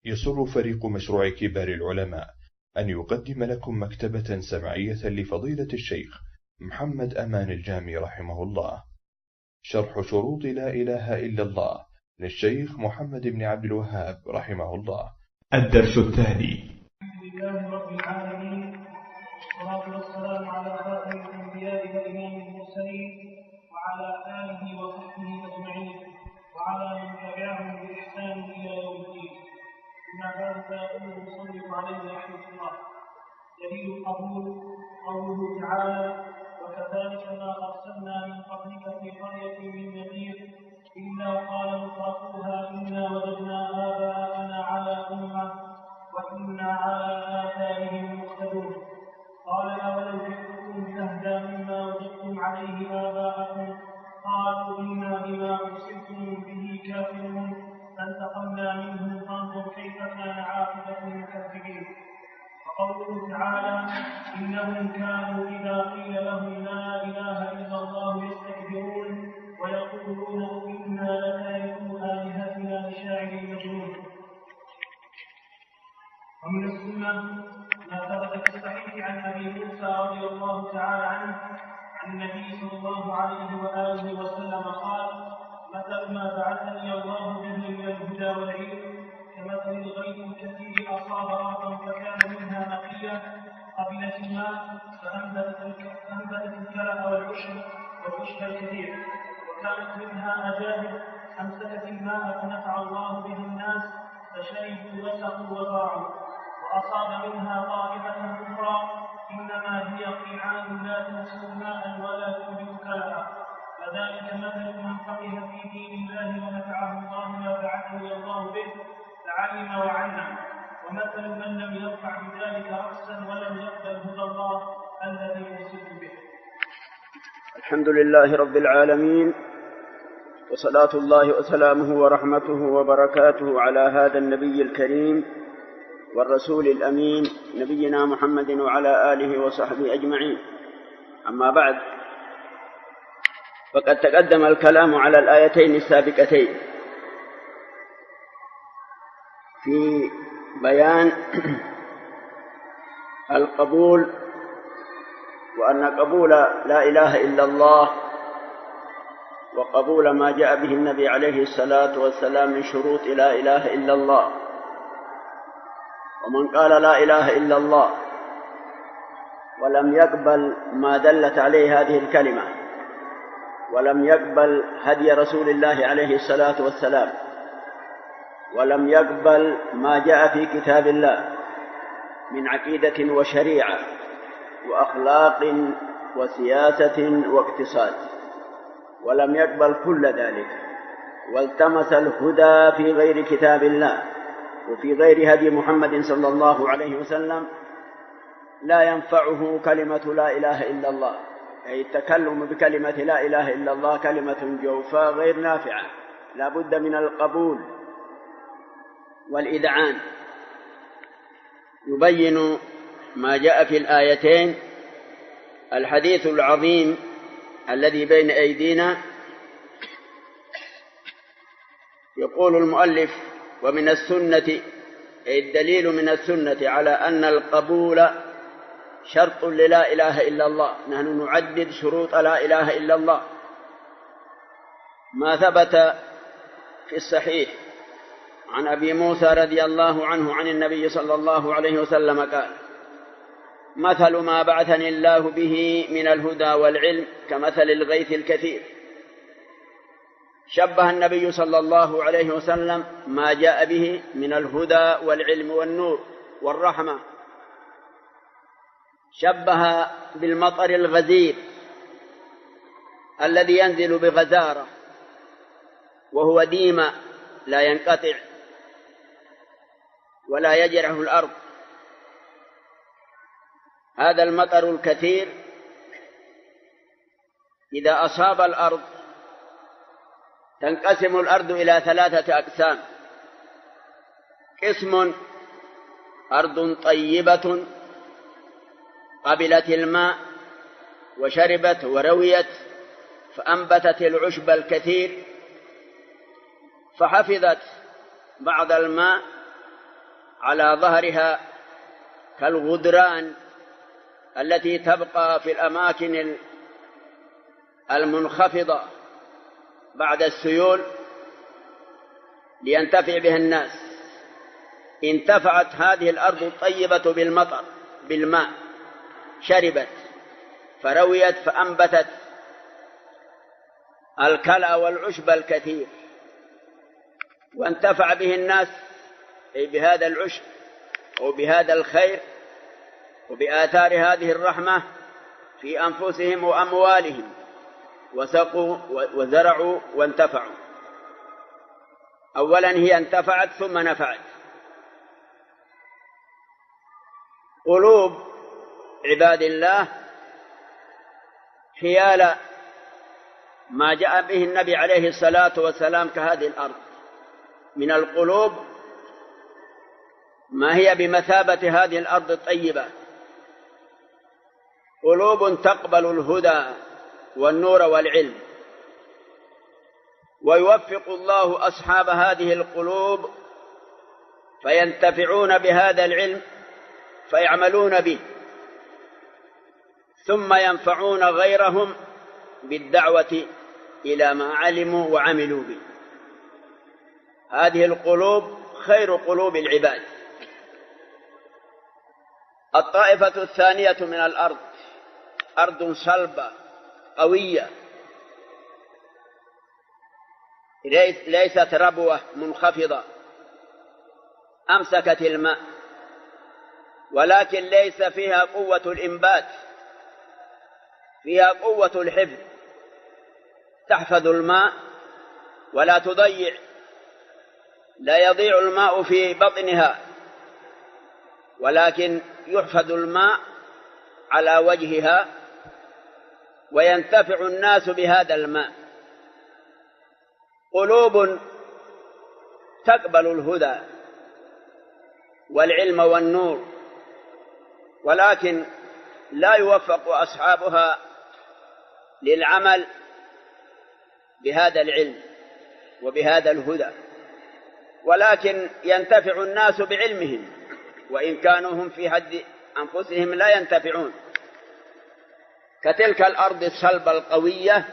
يسر فريق مشروع كبار العلماء أن يقدم لكم مكتبة سمعية لفضيلة الشيخ محمد أمان الجامي رحمه الله، شرح شروط لا إله إلا الله للشيخ محمد بن عبد الوهاب رحمه الله. الدرس الثاني. الحمد لله رب العالمين، والصلاة والسلام على خاتم الأنبياء وإمام المرسلين وعلى آله وصحبه أجمعين وعلى من تبعهم بإحسان إلى يوم الدين. أما بعد، فيقول المصنف عليه رحمه الله: دليل القبول قوله تعالى: وكذلك ما أرسلنا من قبلك في قرية من نذير إلا قال مترفوها إنا وجدنا آباءنا على أمة وإنا على آثارهم مقتدون. قال: أولو جئتكم بأهدى مما وجدتم عليه آباءكم؟ قالوا إنا بما أرسلتم به كافرون. فانتقمنا منهم فانظر كيف كان عاقبة المكذبين. وقوله تعالى: إنهم كانوا إذا قيل لهم لا إله إلا الله يستكبرون ويقولون إنا لتاركو آلهتنا لشاعر مجنون. ومن السنة ما ثبت في الصحيح عن أبي موسى رضي الله تعالى عنه عن النبي صلى الله عليه وآله وسلم قال: مثل ما بعثني الله به من الهدى والعلم كمثل الغيث الكثير أصاب أرضا فكان منها نقية قبلت الماء فأنبتت الكلأ والعشب الكثير، وكانت منها أجادب أمسكت الماء فنفع الله به الناس فشربوا وسقوا وزرعوا. وأصاب منها طائفة أخرى إنما هي قيعان لا تمسك ماء ولا تنبت كلأ. فذلك مثل من فقه في دين الله ونفعه الله ما بعثه الله به فعلم وعلم، ومثل من لم يرفع بذلك رأسا ولم يقبل هدى الله الذي أرسلت به. الحمد لله رب العالمين، وصلاة الله وسلامه ورحمته وبركاته على هذا النبي الكريم والرسول الأمين نبينا محمد وعلى آله وصحبه أجمعين. أما بعد، فقد تقدم الكلام على الآيتين السابقتين في بيان القبول، وأن قبول لا إله إلا الله وقبول ما جاء به النبي عليه الصلاة والسلام من شروط لا إله إلا الله. ومن قال لا إله إلا الله ولم يقبل ما دلت عليه هذه الكلمة ولم يقبل هدي رسول الله عليه الصلاة والسلام ولم يقبل ما جاء في كتاب الله من عقيدة وشريعة وأخلاق وسياسة واقتصاد، ولم يقبل كل ذلك والتمس الهدى في غير كتاب الله وفي غير هدي محمد صلى الله عليه وسلم، لا ينفعه كلمة لا إله إلا الله، أي التكلم بكلمة لا إله إلا الله كلمة جوفاء غير نافعة، لا بد من القبول والإذعان. يبين ما جاء في الآيتين الحديث العظيم الذي بين أيدينا. يقول المؤلف: ومن السنة، أي الدليل من السنة على أن القبول شرط للا إله إلا الله. نحن نعدد شروط لا إله إلا الله. ما ثبت في الصحيح عن أبي موسى رضي الله عنه عن النبي صلى الله عليه وسلم قال: مثل ما بعثني الله به من الهدى والعلم كمثل الغيث الكثير. شبه النبي صلى الله عليه وسلم ما جاء به من الهدى والعلم والنور والرحمة، شبه بالمطر الغزير الذي ينزل بغزارة وهو ديما لا ينقطع ولا يجرح الأرض. هذا المطر الكثير إذا أصاب الأرض تنقسم الأرض إلى 3 أقسام: قسم أرض طيبة قبلت الماء وشربت ورويت فأنبتت العشب الكثير فحفظت بعض الماء على ظهرها كالغدران التي تبقى في الأماكن المنخفضة بعد السيول لينتفع بها الناس. انتفعت هذه الأرض الطيبة بالمطر بالماء، شربت فرويت فأنبتت الكلأ والعشب الكثير، وانتفع به الناس أي بهذا العشب وبهذا الخير وبآثار هذه الرحمة في أنفسهم وأموالهم، وسقوا وزرعوا وانتفعوا. أولا هي انتفعت ثم نفعت. قلوب عباد الله حيال ما جاء به النبي عليه الصلاة والسلام كهذه الأرض من القلوب ما هي بمثابة هذه الأرض الطيبة، قلوب تقبل الهدى والنور والعلم، ويوفق الله أصحاب هذه القلوب فينتفعون بهذا العلم فيعملون به، ثم ينفعون غيرهم بالدعوة إلى ما علموا وعملوا به. هذه القلوب خير قلوب العباد. الطائفة الثانية من الأرض أرض صلبة قوية ليست ربوة منخفضة أمسكت الماء، ولكن ليس فيها قوة الإنبات، فيها قوة الحفظ، تحفظ الماء ولا تضيع، لا يضيع الماء في بطنها، ولكن يحفظ الماء على وجهها وينتفع الناس بهذا الماء. قلوب تقبل الهدى والعلم والنور، ولكن لا يوفق أصحابها للعمل بهذا العلم وبهذا الهدى، ولكن ينتفع الناس بعلمهم وإن كانوا هم في حد أنفسهم لا ينتفعون. كتلك الأرض الصلبة القوية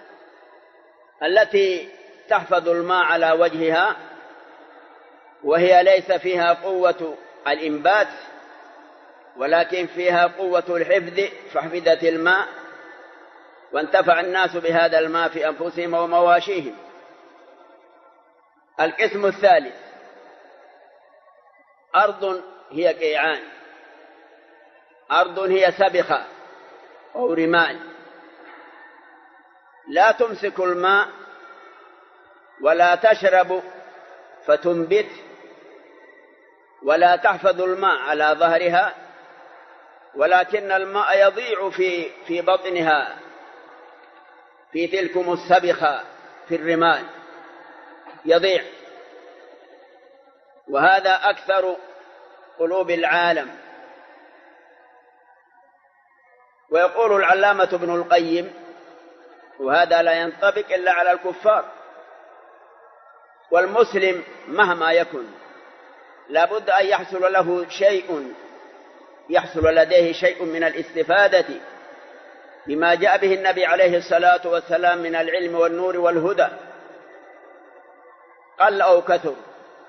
التي تحفظ الماء على وجهها وهي ليس فيها قوة الإنبات ولكن فيها قوة الحفظ، فحفظت الماء وانتفع الناس بهذا الماء في أنفسهم ومواشيهم. القسم الثالث أرض هي قيعان، أرض هي سبخة أو رمال، لا تمسك الماء ولا تشرب فتنبت ولا تحفظ الماء على ظهرها، ولكن الماء يضيع في بطنها في تلكم السبخة في الرمال يضيع. وهذا أكثر قلوب العالم. ويقول العلامة ابن القيم، وهذا لا ينطبق إلا على الكفار، والمسلم مهما يكن لا بد أن يحصل له شيء، يحصل لديه شيء من الاستفادة بما جاء به النبي عليه الصلاة والسلام من العلم والنور والهدى، قل أو كثر،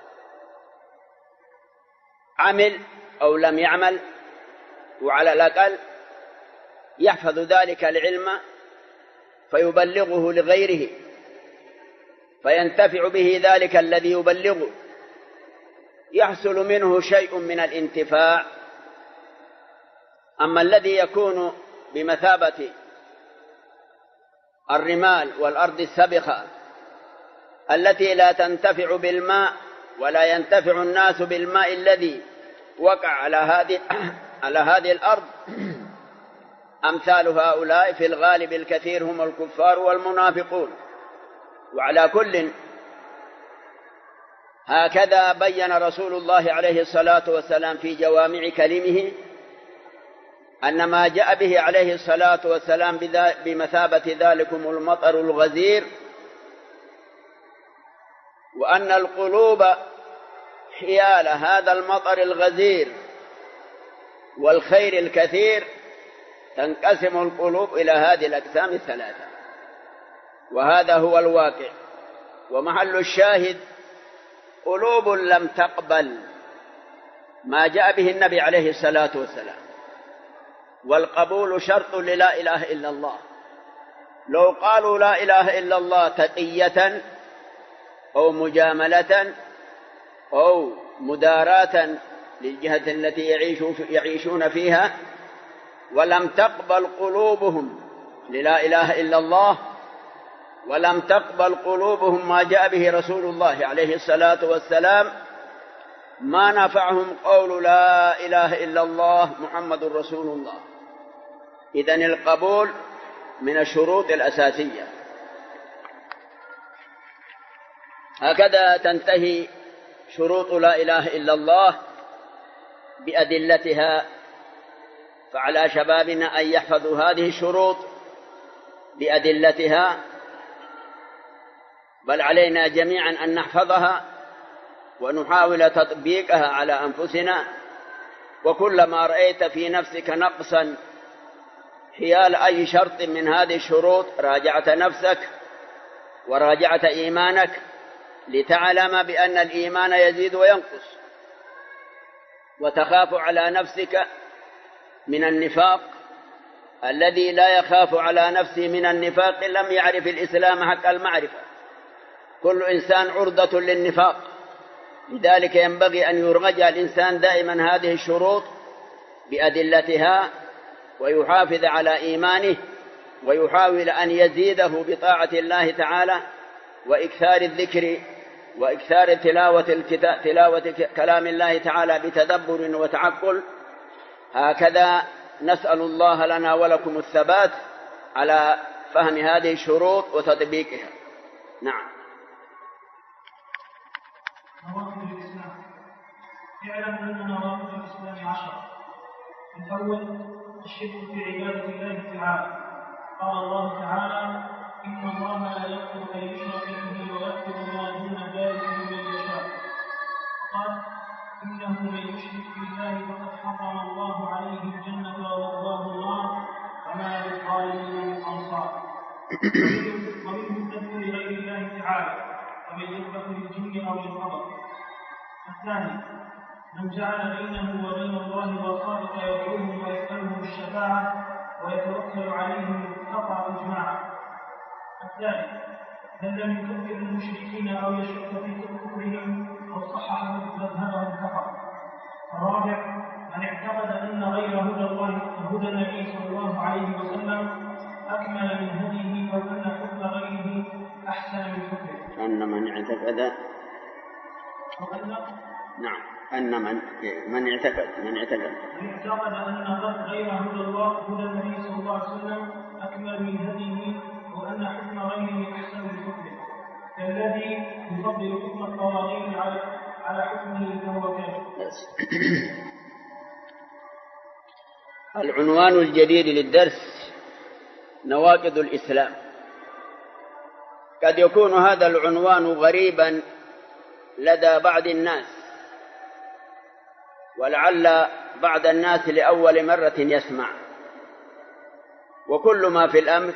عمل أو لم يعمل، وعلى الأقل يحفظ ذلك العلم فيبلغه لغيره فينتفع به ذلك الذي يبلغه، يحصل منه شيء من الانتفاع. أما الذي يكون بمثابة الرمال والأرض السبخة التي لا تنتفع بالماء ولا ينتفع الناس بالماء الذي وقع على هذه الأرض، أمثال هؤلاء في الغالب الكثير هم الكفار والمنافقون. وعلى كل هكذا بين رسول الله عليه الصلاة والسلام في جوامع كلمه أن ما جاء به عليه الصلاة والسلام بمثابة ذلكم المطر الغزير، وأن القلوب حيال هذا المطر الغزير والخير الكثير تنقسم القلوب إلى هذه الأقسام الثلاثة، وهذا هو الواقع. ومحل الشاهد قلوب لم تقبل ما جاء به النبي عليه الصلاة والسلام، والقبول شرط للا إله إلا الله. لو قالوا لا إله إلا الله تقية أو مجاملة أو مداراة للجهة التي يعيشون فيها، ولم تقبل قلوبهم للا إله إلا الله، ولم تقبل قلوبهم ما جاء به رسول الله عليه الصلاة والسلام، ما نفعهم قول لا إله إلا الله محمد رسول الله. إذن القبول من الشروط الأساسية. هكذا تنتهي شروط لا إله إلا الله بأدلتها، فعلى شبابنا أن يحفظوا هذه الشروط بأدلتها، بل علينا جميعا أن نحفظها ونحاول تطبيقها على أنفسنا. وكلما رأيت في نفسك نقصا حيال أي شرط من هذه الشروط راجعت نفسك وراجعت إيمانك، لتعلم بأن الإيمان يزيد وينقص، وتخاف على نفسك من النفاق. الذي لا يخاف على نفسه من النفاق لم يعرف الإسلام حق المعرفة. كل إنسان عرضة للنفاق، لذلك ينبغي أن يرجع الإنسان دائما هذه الشروط بأدلتها، ويحافظ على إيمانه، ويحاول أن يزيده بطاعة الله تعالى وإكثار الذكر وإكثار تلاوة كلام الله تعالى بتدبر وتعقل. هكذا نسأل الله لنا ولكم الثبات على فهم هذه الشروط وتطبيقها. نعم. نواقض الإسلام. اعلم أن نواقض الإسلام 10. الأول الشرك في عبادة الله تعالى. قال الله تعالى: إن الله لا يغفر أن يشرك به ويغفر ما دون ذلك لمن يشاء. قال: إنه من يشرك بالله فقد حرم الله عليه الجنة ومأواه النار وما للظالمين من أنصار. ومنه الذبح لغير الله تعالى، ومن يذبح للجن أو للقمر. الثاني من جعل بينه وبين الله وسائط يدعوهم ويسألهم الشفاعة ويتوكل عليهم قطع إجماعا. الثالث من لم يكفر المشركين أو يشك في كفرهم أو صحح مذهبهم كفر. الرابع من اعتقد أن غير هدى النبي صلى الله عليه وسلم أكمل من هديه أو أن حكم غيره أحسن من حكمه. أن من اعتقد أن من اعتقد أن غير هدى النبي صلى الله عليه وسلم أكمل من هديه وأن حكم غيره أحسن من حكمه، كالذي يفضل حكم الطواغيت على حكمه فهو كافر. العنوان الجديد للدرس نواقض الإسلام. قد يكون هذا العنوان غريبا لدى بعض الناس، ولعل بعض الناس لأول مرة يسمع، وكل ما في الأمر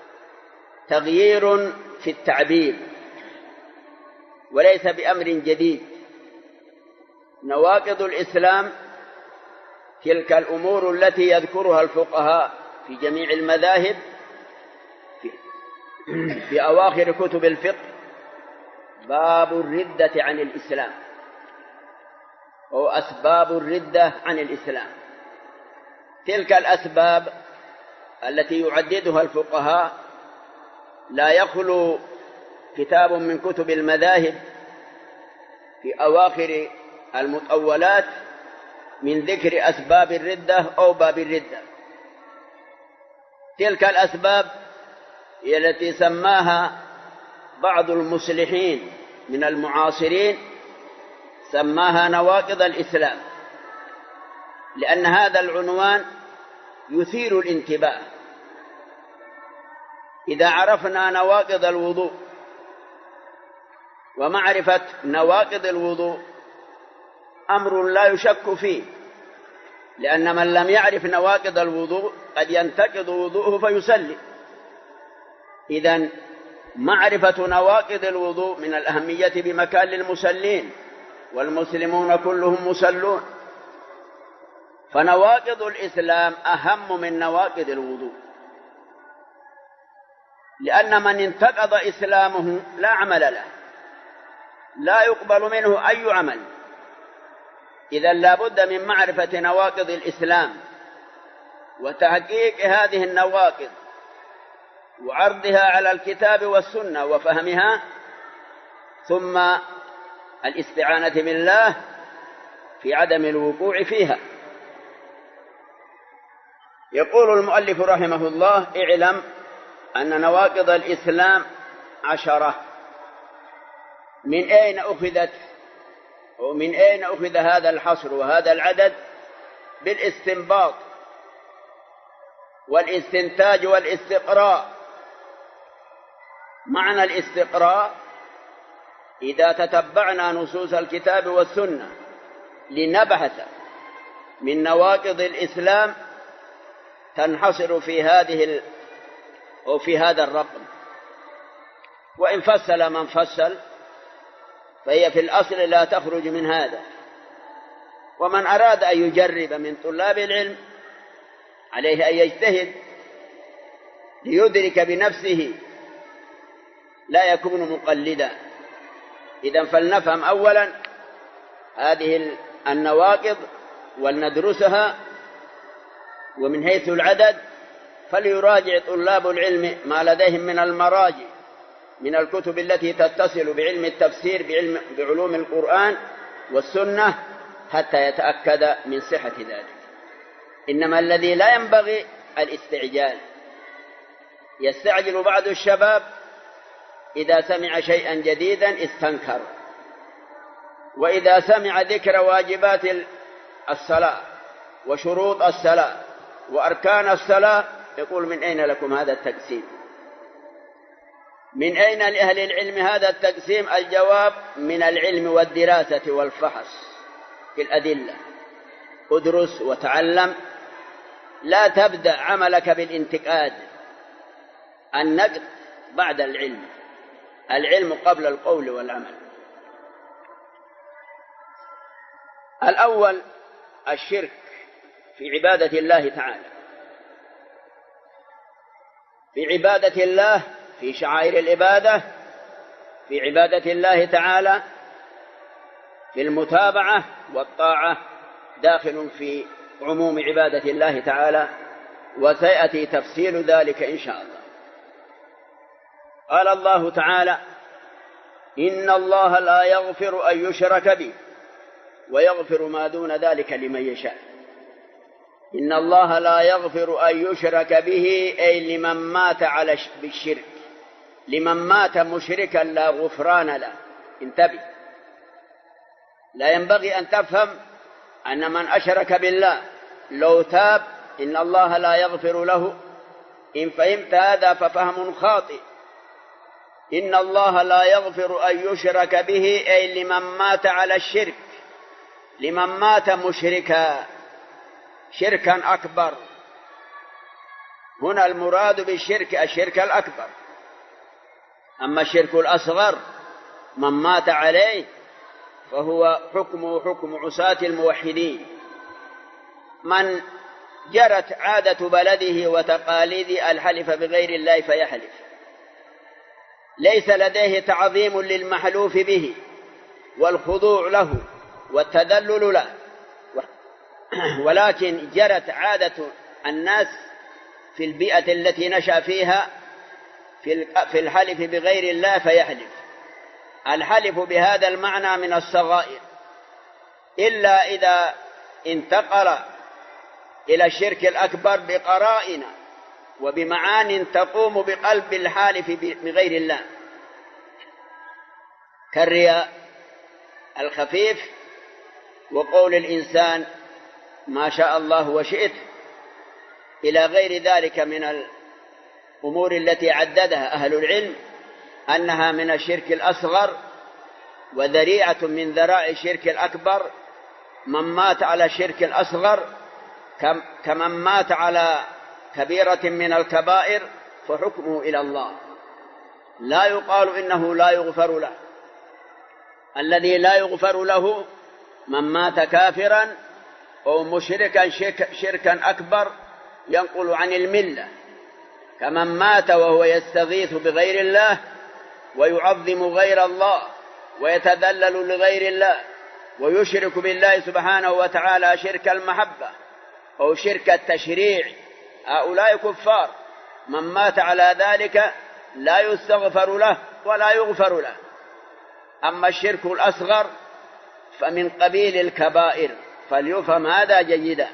تغيير في التعبير وليس بأمر جديد. نواقض الإسلام تلك الأمور التي يذكرها الفقهاء في جميع المذاهب في أواخر كتب الفقه، باب الردة عن الإسلام أو أسباب الردة عن الإسلام. تلك الأسباب التي يعددها الفقهاء لا يخلو كتاب من كتب المذاهب في أواخر المطولات من ذكر أسباب الردة أو باب الردة. تلك الأسباب هي التي سماها بعض المصلحين من المعاصرين، سماها نواقض الإسلام، لأن هذا العنوان يثير الانتباه. إذا عرفنا نواقض الوضوء ومعرفة نواقض الوضوء أمر لا يشك فيه، لأن من لم يعرف نواقض الوضوء قد ينتقض وضوءه فيسلي. إذن معرفة نواقض الوضوء من الأهمية بمكان للمسلين، والمسلمون كلهم مسلون، فنواقض الإسلام أهم من نواقض الوضوء، لأن من انتقض إسلامه لا عمل له، لا يقبل منه أي عمل. إذن لا بد من معرفة نواقض الإسلام وتحقيق هذه النواقض وعرضها على الكتاب والسنة وفهمها، ثم الاستعانة بالله في عدم الوقوع فيها. يقول المؤلف رحمه الله: اعلم أن نواقض الإسلام 10. من أين أخذت ومن أين أخذ هذا الحصر وهذا العدد؟ بالاستنباط والاستنتاج والاستقراء. معنى الاستقراء: إذا تتبعنا نصوص الكتاب والسنة لنبحث من نواقض الإسلام تنحصر في هذه أو في هذا الرقم، وإن فصل من فصل فهي في الأصل لا تخرج من هذا. ومن أراد أن يجرب من طلاب العلم عليه أن يجتهد ليدرك بنفسه، لا يكون مقلدا. إذن فلنفهم أولا هذه النواقض ولندرسها، ومن حيث العدد فليراجع طلاب العلم ما لديهم من المراجع من الكتب التي تتصل بعلم التفسير بعلوم القرآن والسنة حتى يتأكد من صحة ذلك. إنما الذي لا ينبغي الاستعجال. يستعجل بعض الشباب إذا سمع شيئا جديدا استنكر، وإذا سمع ذكر واجبات الصلاة وشروط الصلاة وأركان الصلاة يقول: من أين لكم هذا التقسيم؟ من أين لأهل العلم هذا التقسيم؟ الجواب: من العلم والدراسة والفحص في الأدلة. ادرس وتعلم، لا تبدأ عملك بالانتقاد. النقد بعد العلم، العلم قبل القول والعمل. الأول الشرك في عبادة الله تعالى، في عبادة الله، في شعائر العبادة، في عبادة الله تعالى، في المتابعة والطاعة، داخل في عموم عبادة الله تعالى، وسيأتي تفصيل ذلك إن شاء الله. قال الله تعالى: إن الله لا يغفر أن يشرك به ويغفر ما دون ذلك لمن يشاء. إن الله لا يغفر أن يشرك به، أي لمن مات بالشرك، لمن مات مشركا لا غفران له. انتبه، لا ينبغي أن تفهم أن من أشرك بالله لو تاب إن الله لا يغفر له. إن فهمت هذا ففهم خاطئ. إن الله لا يغفر أن يشرك به، أي لمن مات على الشرك، لمن مات مشركا شركا أكبر. هنا المراد بالشرك الشرك الأكبر. أما الشرك الأصغر من مات عليه فهو حكمه حكم عصاة الموحدين، من جرت عادة بلده وتقاليد الحلف بغير الله فيحلف، ليس لديه تعظيم للمحلوف به والخضوع له والتذلل له، ولكن جرت عادة الناس في البيئة التي نشأ فيها في الحلف بغير الله فيحلف. الحلف بهذا المعنى من الصغائر، إلا إذا انتقل إلى الشرك الأكبر بقرائن وبمعان تقوم بقلب الحالف بغير الله، كالرياء الخفيف وقول الإنسان ما شاء الله وشئت، إلى غير ذلك من الأمور التي عددها أهل العلم أنها من الشرك الأصغر وذريعة من ذرائع الشرك الأكبر، من مات على الشرك الأصغر كمن مات على كبيرة من الكبائر فحكمه إلى الله، لا يقال إنه لا يغفر له. الذي لا يغفر له من مات كافرا أو مشركا شركا أكبر ينقل عن الملة، كمن مات وهو يستغيث بغير الله ويعظم غير الله ويتذلل لغير الله ويشرك بالله سبحانه وتعالى شرك المحبة أو شرك التشريع، هؤلاء كفار. من مات على ذلك لا يستغفر له ولا يغفر له. أما الشرك الأصغر فمن قبيل الكبائر، فليفهم هذا جيدا.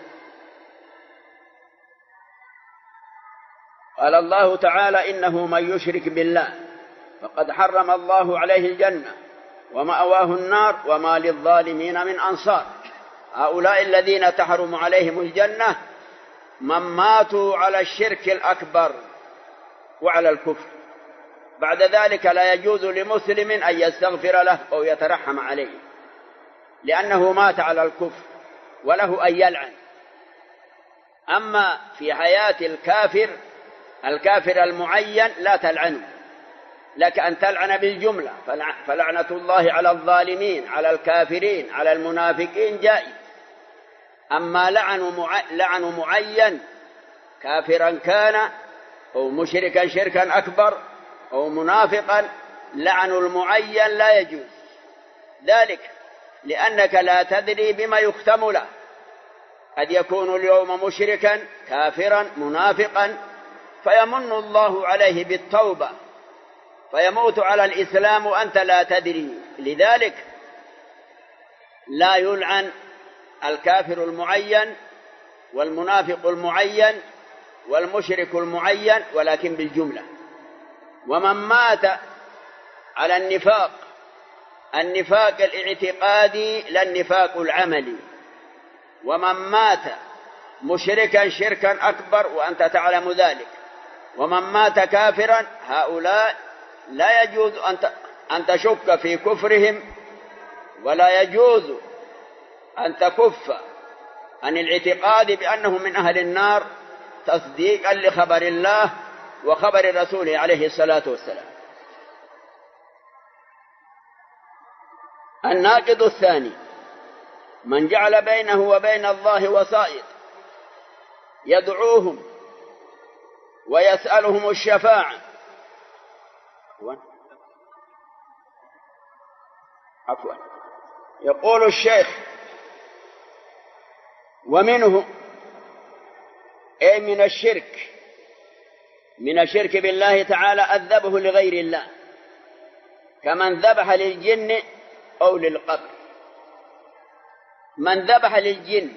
قال الله تعالى: إنه من يشرك بالله فقد حرم الله عليه الجنة ومأواه النار وما للظالمين من أنصار. هؤلاء الذين تحرم عليهم الجنة من ماتوا على الشرك الأكبر وعلى الكفر، بعد ذلك لا يجوز لمسلم أن يستغفر له أو يترحم عليه، لأنه مات على الكفر وله أن يلعن. أما في حياة الكافر المعين لا تلعنه، لك أن تلعن بالجملة، فلعنة الله على الظالمين على الكافرين على المنافقين جائز. أما لعن معين كافرا كان أو مشركا شركا أكبر أو منافقا، لعن المعين لا يجوز، ذلك لأنك لا تدري بما يختم له. قد يكون اليوم مشركا كافرا منافقا فيمن الله عليه بالتوبة فيموت على الإسلام وأنت لا تدري. لذلك لا يلعن الكافر المعين والمنافق المعين والمشرك المعين، ولكن بالجملة. ومن مات على النفاق الاعتقادي لا النفاق العملي، ومن مات مشركا شركا أكبر وأنت تعلم ذلك، ومن مات كافرا، هؤلاء لا يجوز أن تشك في كفرهم، ولا يجوز أن تكف عن الاعتقاد بأنهم من أهل النار تصديقا لخبر الله وخبر رسوله عليه الصلاة والسلام. الناقض الثاني: من جعل بينه وبين الله وسائط يدعوهم ويسألهم الشفاعة. يقول الشيخ: ومنه أي من الشرك بالله تعالى الذبح لغير الله، كمن ذبح للجن أو للقبر. من ذبح للجن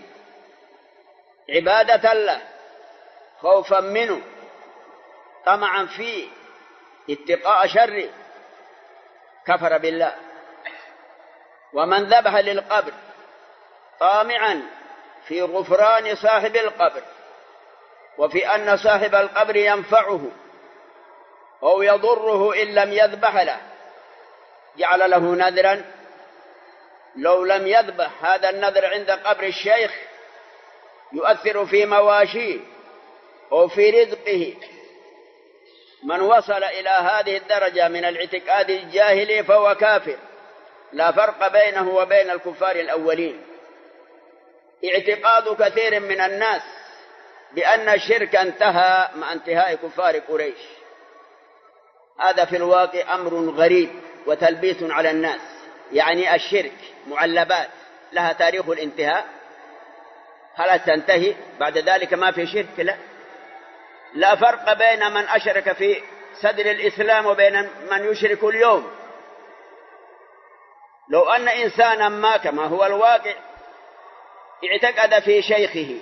عبادة له خوفا منه طمعا فيه اتقاء شره كفر بالله. ومن ذبح للقبر طامعا في غفران صاحب القبر وفي أن صاحب القبر ينفعه أو يضره إن لم يذبح له، جعل له نذرا لو لم يذبح هذا النذر عند قبر الشيخ يؤثر في مواشيه أو في رزقه. من وصل إلى هذه الدرجة من الاعتقاد الجاهلي فهو كافر، لا فرق بينه وبين الكفار الأولين. اعتقاد كثير من الناس بأن الشرك انتهى مع انتهاء كفار قريش، هذا في الواقع أمر غريب وتلبيس على الناس. يعني الشرك معلبات لها تاريخ الانتهاء، هل تنتهي بعد ذلك ما في شرك؟ لا فرق بين من أشرك في صدر الإسلام وبين من يشرك اليوم. لو أن إنسانا ما كما هو الواقع اعتقد في شيخه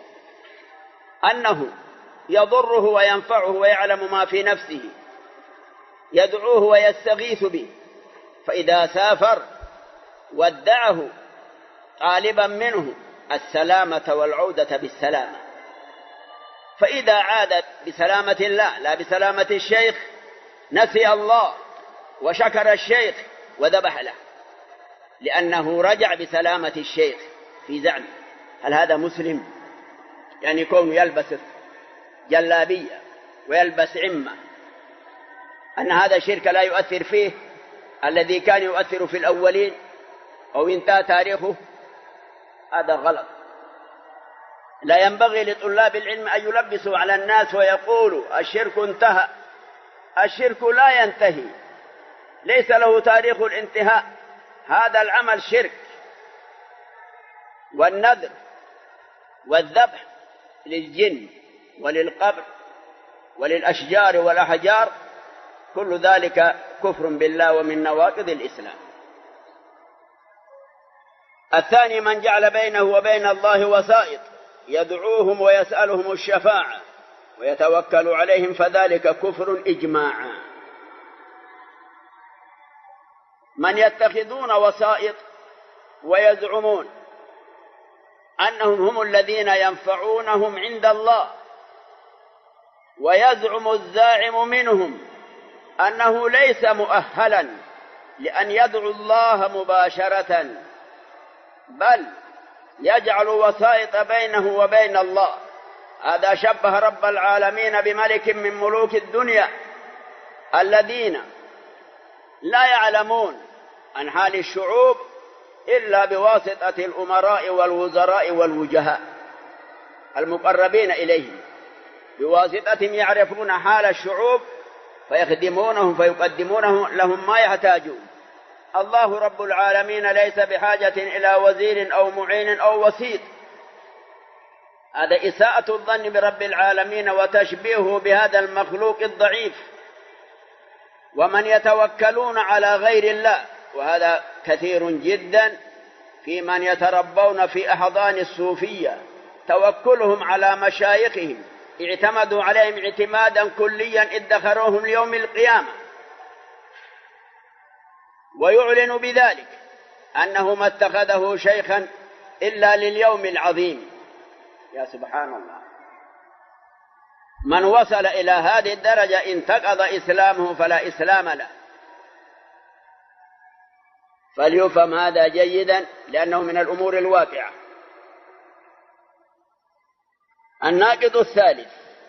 أنه يضره وينفعه ويعلم ما في نفسه، يدعوه ويستغيث به، فإذا سافر ودعه طالبا منه السلامة والعودة بالسلامة، فإذا عاد بسلامة الله لا بسلامة الشيخ نسي الله وشكر الشيخ وذبح له، لأنه رجع بسلامة الشيخ في زعمه. هل هذا مسلم؟ يعني كونه يلبس جلابية ويلبس عمة، أن هذا شرك لا يؤثر فيه الذي كان يؤثر في الأولين أو انتهى تاريخه؟ هذا غلط. لا ينبغي لطلاب العلم أن يلبسوا على الناس ويقولوا الشرك انتهى. الشرك لا ينتهي، ليس له تاريخ الانتهاء. هذا العمل شرك. والنذر والذبح للجن وللقبر وللأشجار والأحجار كل ذلك كفر بالله ومن نواقض الإسلام. الثاني من جعل بينه وبين الله وسائط يدعوهم ويسألهم الشفاعة ويتوكل عليهم فذلك كفر إجماعا. من يتخذون وسائط ويزعمون أنهم هم الذين ينفعونهم عند الله، ويزعم الزاعم منهم أنه ليس مؤهلا لأن يدعو الله مباشرة، بل يجعل وسائط بينه وبين الله. هذا شبه رب العالمين بملك من ملوك الدنيا الذين لا يعلمون عن حال الشعوب إلا بواسطة الأمراء والوزراء والوجهاء المقربين إليهم، بواسطتهم يعرفون حال الشعوب فيخدمونهم فيقدمونه لهم ما يحتاجون. الله رب العالمين ليس بحاجة إلى وزير أو معين أو وسيط. هذا إساءة الظن برب العالمين وتشبيهه بهذا المخلوق الضعيف. ومن يتوكلون على غير الله، وهذا كثير جدا في من يتربون في أحضان الصوفية، توكلهم على مشايخهم، اعتمدوا عليهم اعتمادا كليا ادخروهم ليوم القيامة، ويعلن بذلك أنه ما اتخذه شيخا إلا لليوم العظيم. يا سبحان الله، من وصل إلى هذه الدرجة انتقض إسلامه فلا إسلام له. فليفهم هذا جيدا لأنه من الأمور الواقعة. الناقض الثالث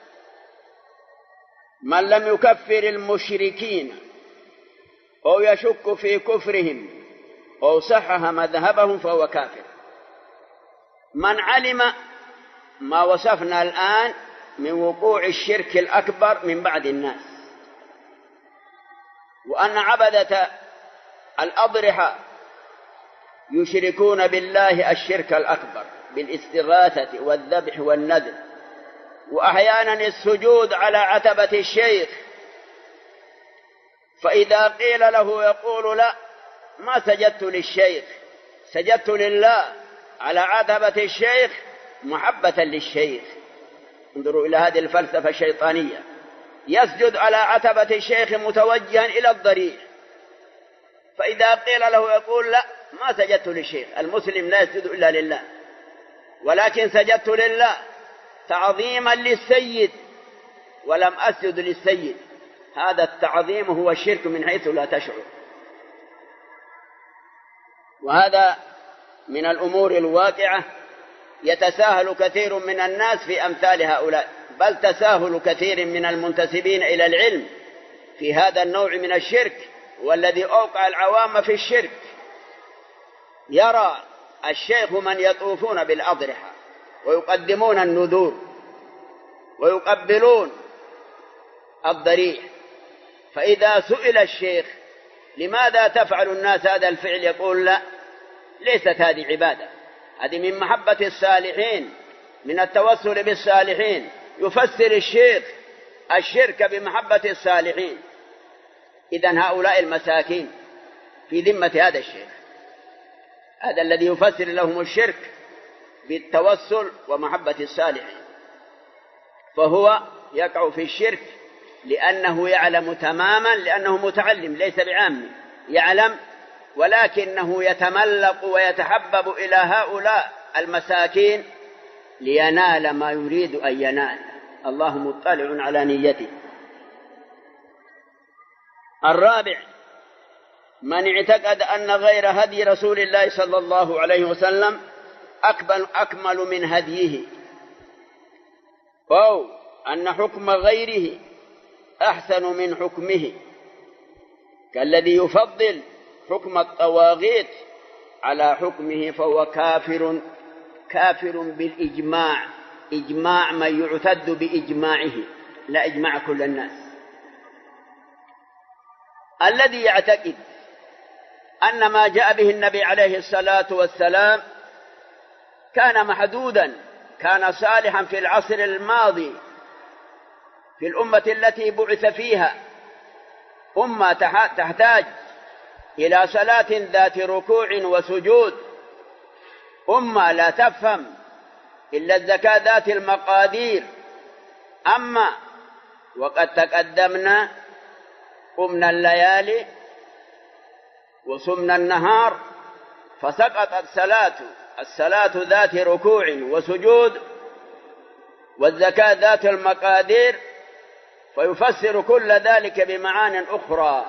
من لم يكفر المشركين أو يشك في كفرهم أو صحح مذهبهم فهو كافر. من علم ما وصفنا الآن من وقوع الشرك الأكبر من بعض الناس، وأن عبدة الأضرحة يشركون بالله الشرك الأكبر بالاستغاثة والذبح والنذر، وأحيانا السجود على عتبة الشيخ، فإذا قيل له يقول لا، ما سجدت للشيخ، سجدت لله على عتبة الشيخ محبة للشيخ. انظروا إلى هذه الفلسفة الشيطانية، يسجد على عتبة الشيخ متوجها إلى الضريح، فإذا قيل له يقول لا، ما سجدت للشيخ. المسلم لا يسجد إلا لله، ولكن سجدت لله تعظيما للسيد ولم أسجد للسيد. هذا التعظيم هو الشرك من حيث لا تشعر. وهذا من الأمور الواقعة يتساهل كثير من الناس في أمثال هؤلاء، بل تساهل كثير من المنتسبين إلى العلم في هذا النوع من الشرك، والذي أوقع العوام في الشرك. يرى الشيخ من يطوفون بالأضرحة ويقدمون النذور ويقبلون الضريح، فإذا سئل الشيخ لماذا تفعل الناس هذا الفعل يقول لا، ليست هذه عبادة، هذه من محبة الصالحين، من التوسل بالصالحين. يفسر الشيخ الشرك بمحبة الصالحين. إذن هؤلاء المساكين في ذمة هذا الشيخ، هذا الذي يفسر لهم الشرك بالتوسل ومحبة الصالحين، فهو يقع في الشرك لأنه يعلم تماما، لأنه متعلم ليس بعام، يعلم، ولكنه يتملق ويتحبب إلى هؤلاء المساكين لينال ما يريد أن ينال. الله مطلع على نيته. الرابع من اعتقد أن غير هدي رسول الله صلى الله عليه وسلم أكمل من هديه، أو أن حكم غيره أحسن من حكمه، كالذي يفضل حكم الطواغيت على حكمه فهو كافر بالإجماع، إجماع من يعتد بإجماعه لا إجماع كل الناس. الذي يعتقد أن ما جاء به النبي عليه الصلاة والسلام كان محدودا، كان صالحا في العصر الماضي في الأمة التي بعث فيها، أمة تحتاج إلى صلاة ذات ركوع وسجود، أمة لا تفهم إلا الزكاة ذات المقادير. أما وقد تقدمنا قمنا الليالي وصمنا النهار فسقطت الصلاة ذات ركوع وسجود والزكاة ذات المقادير، فيفسر كل ذلك بمعان أخرى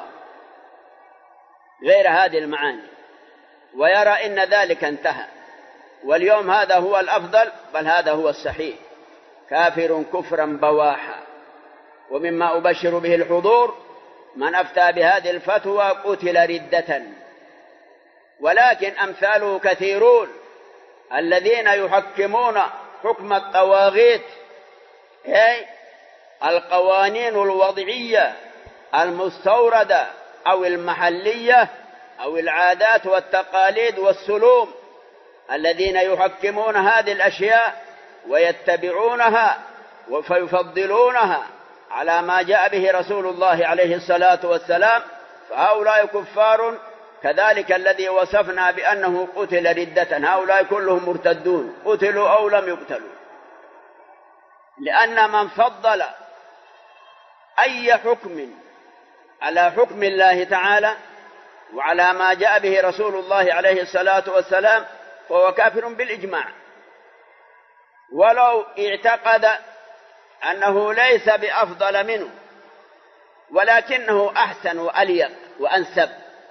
غير هذه المعاني، ويرى إن ذلك انتهى، واليوم هذا هو الأفضل، بل هذا هو الصحيح، كافر كفرا بواحا. ومما أبشر به الحضور من أفتى بهذه الفتوى قتل ردة، ولكن أمثاله كثيرون الذين يحكمون حكم الطواغيت، أي القوانين الوضعية المستوردة أو المحلية أو العادات والتقاليد والسلوم، الذين يحكمون هذه الأشياء ويتبعونها ويفضلونها على ما جاء به رسول الله عليه الصلاة والسلام، فهؤلاء كفار، كذلك الذي وصفنا بأنه قتل ردة، هؤلاء كلهم مرتدون، قتلوا أو لم يقتلوا، لأن من فضل أي حكم على حكم الله تعالى وعلى ما جاء به رسول الله عليه الصلاة والسلام فهو كافر بالإجماع، ولو اعتقد أنه ليس بأفضل منه ولكنه أحسن وأليق وأنسب،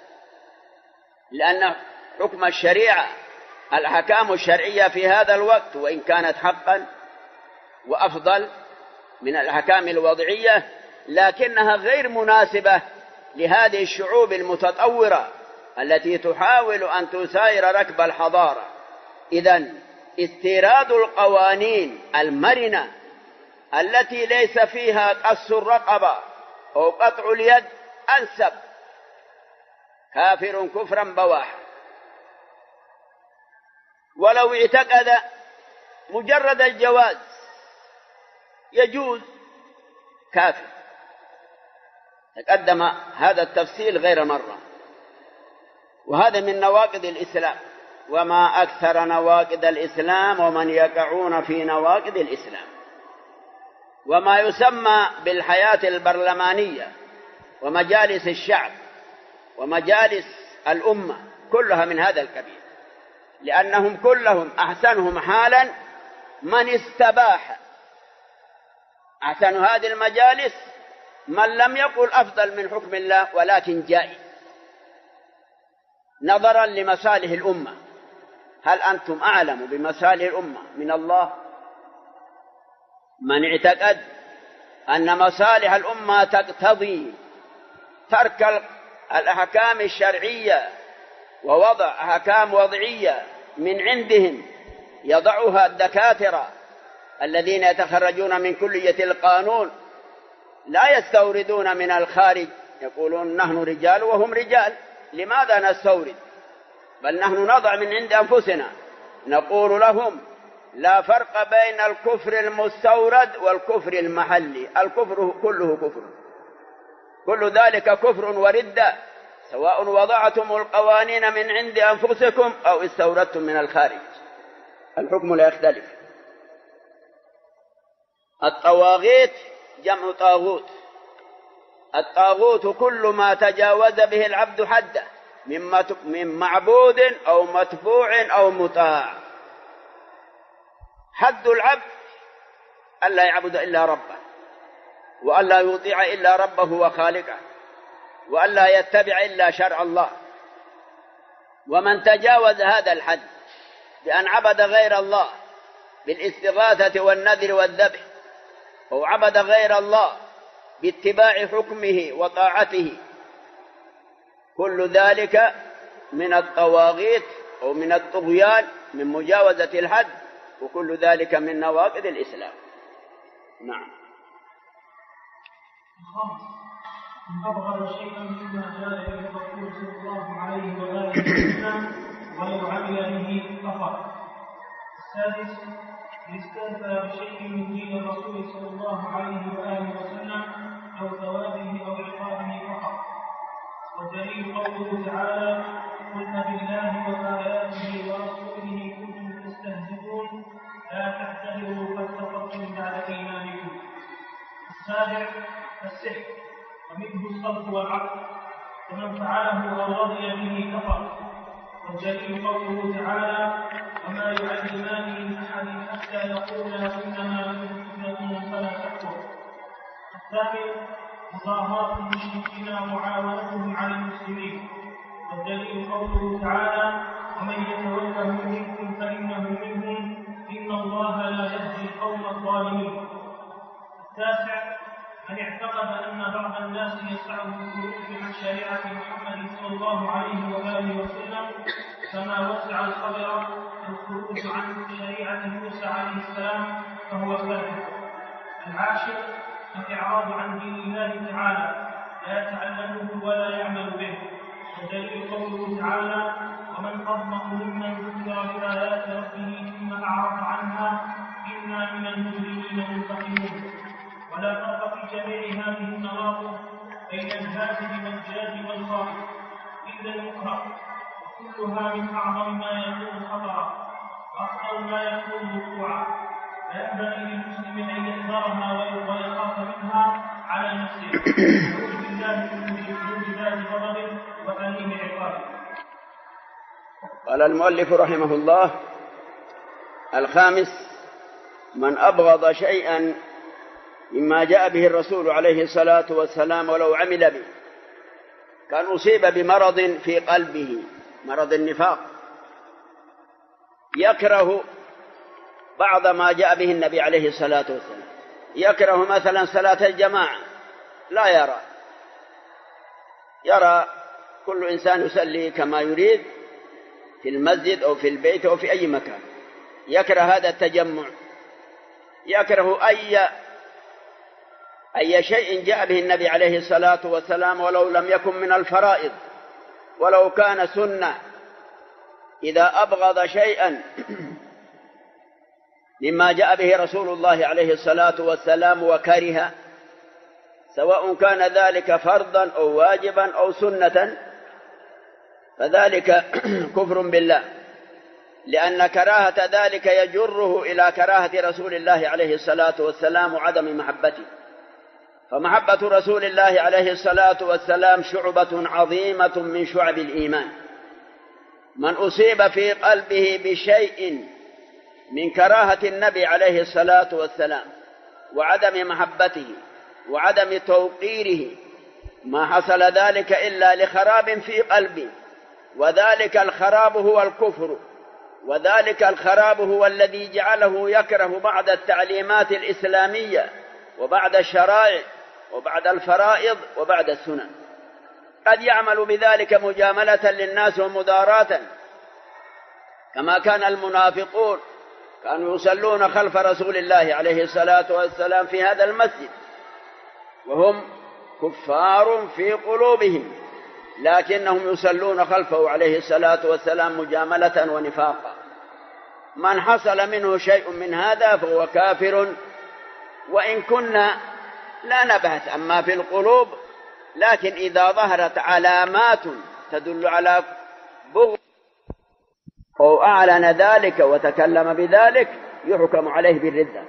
لأن حكم الشريعة الأحكام الشرعية في هذا الوقت وإن كانت حقا وأفضل من الأحكام الوضعية لكنها غير مناسبة لهذه الشعوب المتطورة التي تحاول أن تساير ركب الحضارة. إذن استيراد القوانين المرنة التي ليس فيها قص الرقبة أو قطع اليد أنسب، كافر كفرا بواحا. ولو اعتقد مجرد الجواز يجوز كافر، تقدم هذا التفصيل غير مرة، وهذا من نواقض الإسلام، وما أكثر نواقض الإسلام ومن يقعون في نواقض الإسلام. وما يسمى بالحياة البرلمانية ومجالس الشعب ومجالس الأمة كلها من هذا القبيل، لأنهم كلهم أحسنهم حالا من استباح، أحسن هذه المجالس من لم يقل أفضل من حكم الله ولكن جائز نظرا لمصالح الأمة. هل أنتم أعلم بمصالح الأمة من الله؟ من اعتقد أن مصالح الأمة تقتضي ترك الأحكام الشرعية ووضع أحكام وضعية من عندهم يضعها الدكاترة الذين يتخرجون من كلية القانون، لا يستوردون من الخارج، يقولون نحن رجال وهم رجال، لماذا نستورد؟ بل نحن نضع من عند أنفسنا. نقول لهم لا فرق بين الكفر المستورد والكفر المحلي، الكفر كله كفر، كل ذلك كفر وردة، سواء وضعتم القوانين من عند أنفسكم أو استوردتم من الخارج، الحكم لا يختلف. الطواغيت جمع طاغوت، الطاغوت كل ما تجاوز به العبد حده من معبود أو متبوع أو مطاع. حد العبد ألا يعبد إلا ربه، وألا يطيع إلا ربه وخالقه، وألا يتبع إلا شرع الله. ومن تجاوز هذا الحد بأن عبد غير الله بالاستغاثة والنذر والذبح، أو عبد غير الله باتباع حكمه وطاعته، كل ذلك من الطواغيت أو من الطغيان، من مجاوزة الحد، وكل ذلك من نواقض الإسلام. نعم. من أبغض شيئا مما جاء به الرسول صلى الله عليه وآله وسلم ولو عمل به كفر. السادس: يستهزأ بشيء من دين الرسول صلى الله عليه وآله وسلم أو ثوابه أو عقابه كفر. والدليل قوله تعالى: قل بالله وآياته ورسوله كنتم تستهزئون لا تعتذروا قد كفرتم بعد إيمانكم. السابع: السحر، ومنه الصرف والعقل، ومن فعله أو رضي به كفر. والدليل قوله تعالى: وما يعلمان من أحد حتى يقولا إنما نحن فتنة فلا تكفر. الثامن: مظاهرة المشركين ومعاونتهم على المسلمين. والدليل قوله تعالى: ومن يتولهم منكم فإنه منهم إن الله لا يهدي القوم الظالمين. التاسع: من اعتقد أن بعض الناس يسعه الخروج عن شريعة محمد صلى الله عليه وآله وسلم كما وسع الخبر الخروج عن شريعة موسى عليه السلام فهو كافر. العاشر: الإعراض عن دين الله تعالى، لا يتعلمه ولا يعمل به. ودليل قوله تعالى: ومن أظلم ممن ذكر بآيات ربه ثم أعرض عنها إنا من المجرمين منتقمون. ولا فرق في جميع هذه النواقض بين الهاتف والجاد والخائف إلا المكره، وكلها من أعظم ما يكون خطرا وأخطر ما يكون وقوعا، فينبغي للمسلم أن يحذرها ويخاف منها على نفسه، يعوذ بالله من موجبات غضبه وأليم عقابه. قال المؤلف رحمه الله: الخامس: من أبغض شيئا مما جاء به الرسول عليه الصلاة والسلام ولو عمل به، كان أصيب بمرض في قلبه، مرض النفاق، يكره بعض ما جاء به النبي عليه الصلاة والسلام، يكره مثلا صلاة الجماعة، لا يرى كل إنسان يصلي كما يريد في المسجد أو في البيت أو في أي مكان، يكره هذا التجمع، يكره أي شيء جاء به النبي عليه الصلاة والسلام ولو لم يكن من الفرائض، ولو كان سنة. إذا أبغض شيئا مما جاء به رسول الله عليه الصلاة والسلام وكره، سواء كان ذلك فرضا أو واجبا أو سنة، فذلك كفر بالله، لأن كراهة ذلك يجره إلى كراهة رسول الله عليه الصلاة والسلام وعدم محبته. فمحبة رسول الله عليه الصلاة والسلام شعبة عظيمة من شعب الإيمان. من أصيب في قلبه بشيء من كراهة النبي عليه الصلاة والسلام وعدم محبته وعدم توقيره، ما حصل ذلك إلا لخراب في قلبه، وذلك الخراب هو الكفر، وذلك الخراب هو الذي جعله يكره بعض التعليمات الإسلامية وبعد الشرائع وبعد الفرائض وبعد السنن. قد يعمل بذلك مجاملة للناس ومداراة، كما كان المنافقون كانوا يصلون خلف رسول الله عليه الصلاة والسلام في هذا المسجد وهم كفار في قلوبهم، لكنهم يصلون خلفه عليه الصلاة والسلام مجاملة ونفاقا. من حصل منه شيء من هذا فهو كافر، وإن كنا لا نبحث عما في القلوب، لكن إذا ظهرت علامات تدل على بغض أو أعلن ذلك وتكلم بذلك يحكم عليه بالردة.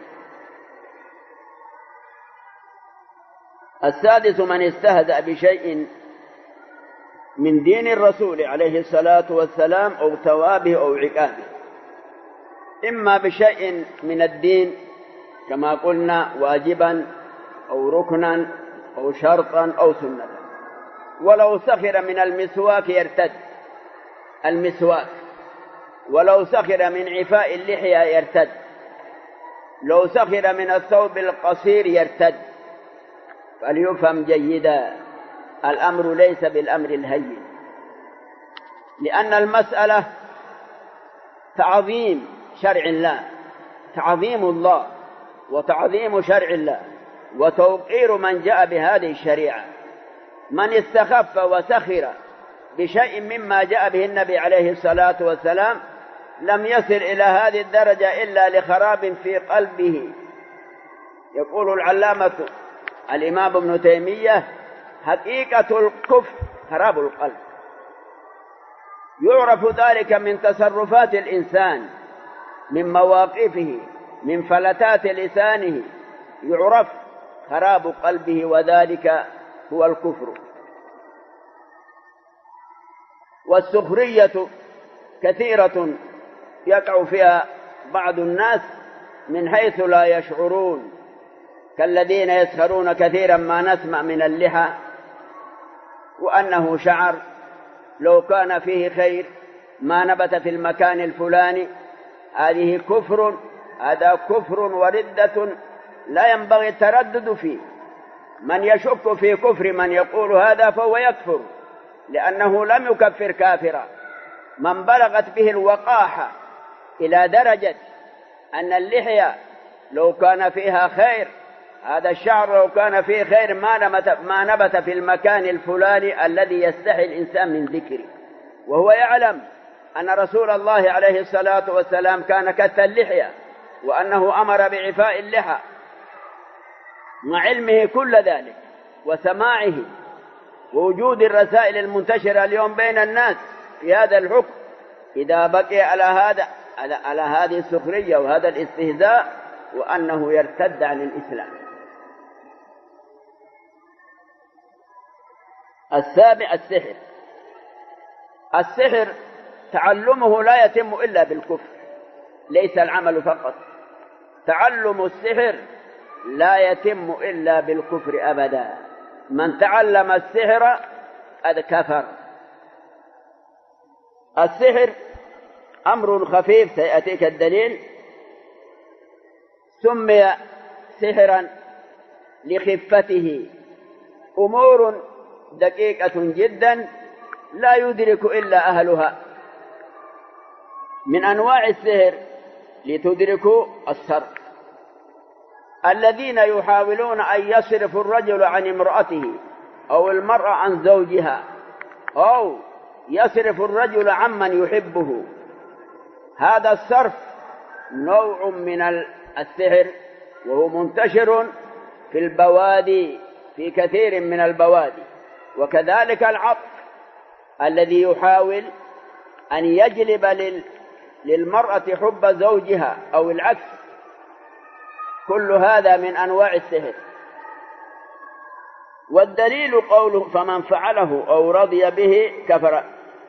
السادس: من استهزأ بشيء من دين الرسول عليه الصلاة والسلام أو ثوابه أو عقابه، إما بشيء من الدين كما قلنا واجبا أو ركنا أو شرطا أو سنة. ولو سخر من المسواك يرتد، المسواك ولو سخر من عفاء اللحية يرتد، لو سخر من الثوب القصير يرتد. فليفهم جيدا، الأمر ليس بالأمر الهين، لأن المسألة تعظيم شرع الله، تعظيم الله وتعظيم شرع الله وتوقير من جاء بهذه الشريعة. من استخف وسخر بشيء مما جاء به النبي عليه الصلاة والسلام لم يصل إلى هذه الدرجة إلا لخراب في قلبه. يقول العلامة الإمام ابن تيمية: حقيقة الكفر خراب القلب. يعرف ذلك من تصرفات الإنسان، من مواقفه، من فلتات لسانه، يعرف خراب قلبه، وذلك هو الكفر. والسخرية كثيرة يقع فيها بعض الناس من حيث لا يشعرون، كالذين يسخرون كثيرا ما نسمع من اللحى، وأنه شعر لو كان فيه خير ما نبت في المكان الفلاني. هذه كفر، هذا كفر وردة لا ينبغي التردد فيه. من يشك في كفر من يقول هذا فهو يكفر، لأنه لم يكفر كافرا. من بلغت به الوقاحة إلى درجة أن اللحية لو كان فيها خير، هذا الشعر لو كان فيه خير ما نبت في المكان الفلاني الذي يستحي الإنسان من ذكره، وهو يعلم أن رسول الله عليه الصلاة والسلام كان كث اللحية، وأنه أمر بعفاء اللحى، مع علمه كل ذلك وسماعه ووجود الرسائل المنتشرة اليوم بين الناس في هذا الحكم. إذا بقي على هذه السخرية وهذا الاستهزاء، وأنه يرتد عن الإسلام. السابع السحر. السحر تعلمه لا يتم إلا بالكفر، ليس العمل فقط. تعلم السحر لا يتم إلا بالكفر أبدا. من تعلم السحر قد كفر. السحر أمر خفيف سيأتيك الدليل. سمي سحرا لخفته، أمور دقيقة جدا لا يدرك إلا أهلها. من أنواع السحر لتدركوا السر، الذين يحاولون أن يصرفوا الرجل عن امرأته أو المرأة عن زوجها، أو يصرف الرجل عمن يحبه. هذا الصرف نوع من السحر، وهو منتشر في البوادي، في كثير من البوادي. وكذلك العطف الذي يحاول أن يجلب للمرأة حب زوجها أو العكس، كل هذا من أنواع السحر. والدليل قوله: فمن فعله أو رضي به كفر.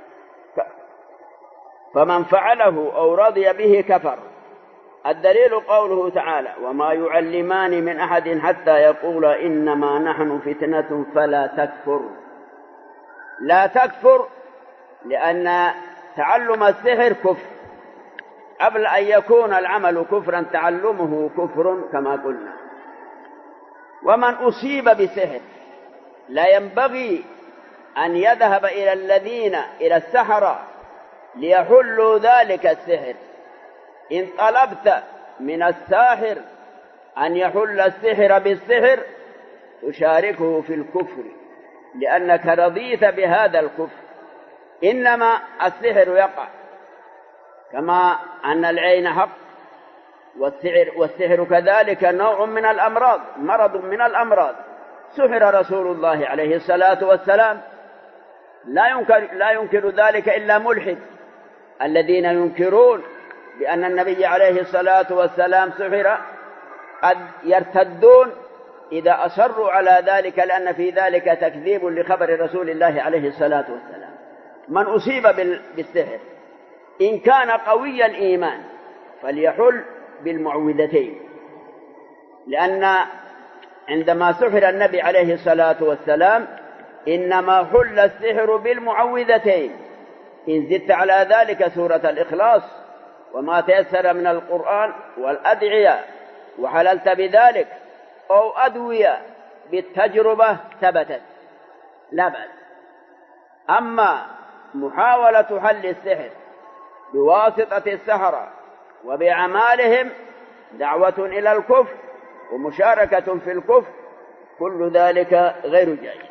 فمن فعله أو رضي به كفر. الدليل قوله تعالى: وما يعلمان من أحد حتى يقولا إنما نحن فتنة فلا تكفر. لا تكفر، لأن تعلم السحر كفر. قبل أن يكون العمل كفرا تعلمه كفر كما قلنا. ومن أصيب بسحر لا ينبغي أن يذهب إلى السحرة ليحلوا ذلك السحر. إن طلبت من الساحر أن يحل السحر بالسحر تشاركه في الكفر، لأنك رضيت بهذا الكفر. إنما السحر يقع كما أن العين حق، والسحر كذلك نوع من الأمراض، مرض من الأمراض. سحر رسول الله عليه الصلاة والسلام، لا ينكر ذلك إلا ملحد. الذين ينكرون بأن النبي عليه الصلاة والسلام سحر قد يرتدون إذا أصروا على ذلك، لأن في ذلك تكذيب لخبر رسول الله عليه الصلاة والسلام. من أصيب بالسحر إن كان قوي الإيمان فليحل بالمعوذتين، لأن عندما سحر النبي عليه الصلاة والسلام إنما حل السحر بالمعوذتين، إن زدت على ذلك سورة الإخلاص وما تيسر من القرآن والأدعية وحللت بذلك أو أدوية بالتجربة ثبتت لا بأس. أما محاولة حل السحر بواسطة السحرة وبأعمالهم دعوة إلى الكفر ومشاركة في الكفر كل ذلك غير جائز.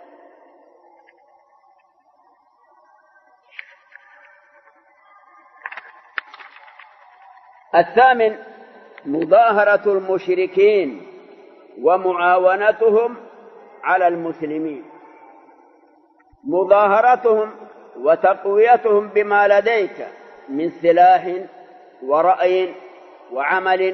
الثامن مظاهرة المشركين ومعاونتهم على المسلمين. مظاهرتهم وتقويتهم بما لديك من سلاح ورأي وعمل،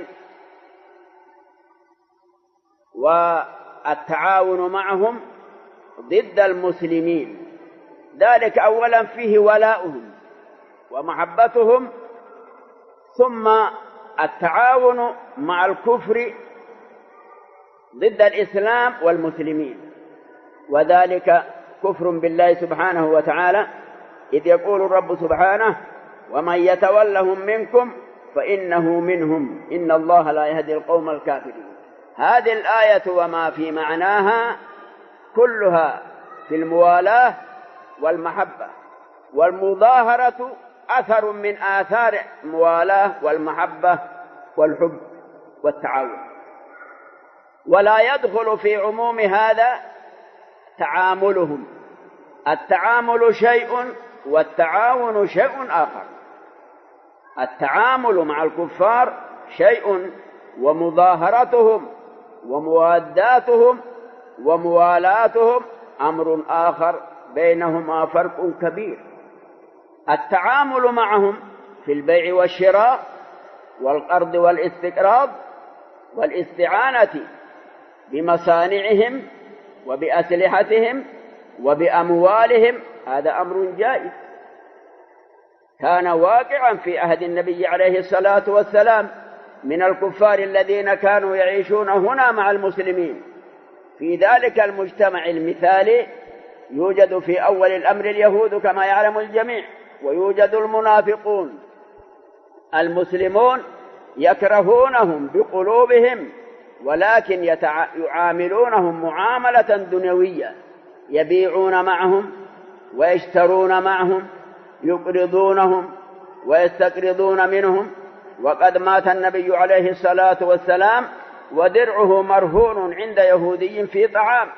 والتعاون معهم ضد المسلمين، ذلك أولا فيه ولاؤهم ومحبتهم، ثم التعاون مع الكفر ضد الإسلام والمسلمين، وذلك كفر بالله سبحانه وتعالى، إذ يقول الرب سبحانه: ومن يتولهم منكم فإنه منهم إن الله لا يهدي القوم الكافرين. هذه الآية وما في معناها كلها في الموالاة والمحبة، والمظاهرة أثر من آثار الموالاة والمحبة والحب والتعاون، ولا يدخل في عموم هذا تعاملهم. التعامل شيء والتعاون شيء آخر. التعامل مع الكفار شيء، ومظاهرتهم ومواداتهم وموالاتهم أمر آخر، بينهما فرق كبير. التعامل معهم في البيع والشراء والقرض والاستقراض والاستعانة بمصانعهم وبأسلحتهم وبأموالهم هذا أمر جائز، كان واقعا في عهد النبي عليه الصلاة والسلام من الكفار الذين كانوا يعيشون هنا مع المسلمين. في ذلك المجتمع المثالي يوجد في أول الأمر اليهود كما يعلم الجميع، ويوجد المنافقون. المسلمون يكرهونهم بقلوبهم، ولكن يعاملونهم معاملة دنيوية، يبيعون معهم ويشترون معهم، يقرضونهم ويستقرضون منهم. وقد مات النبي عليه الصلاة والسلام ودرعه مرهون عند يهودي في طعام.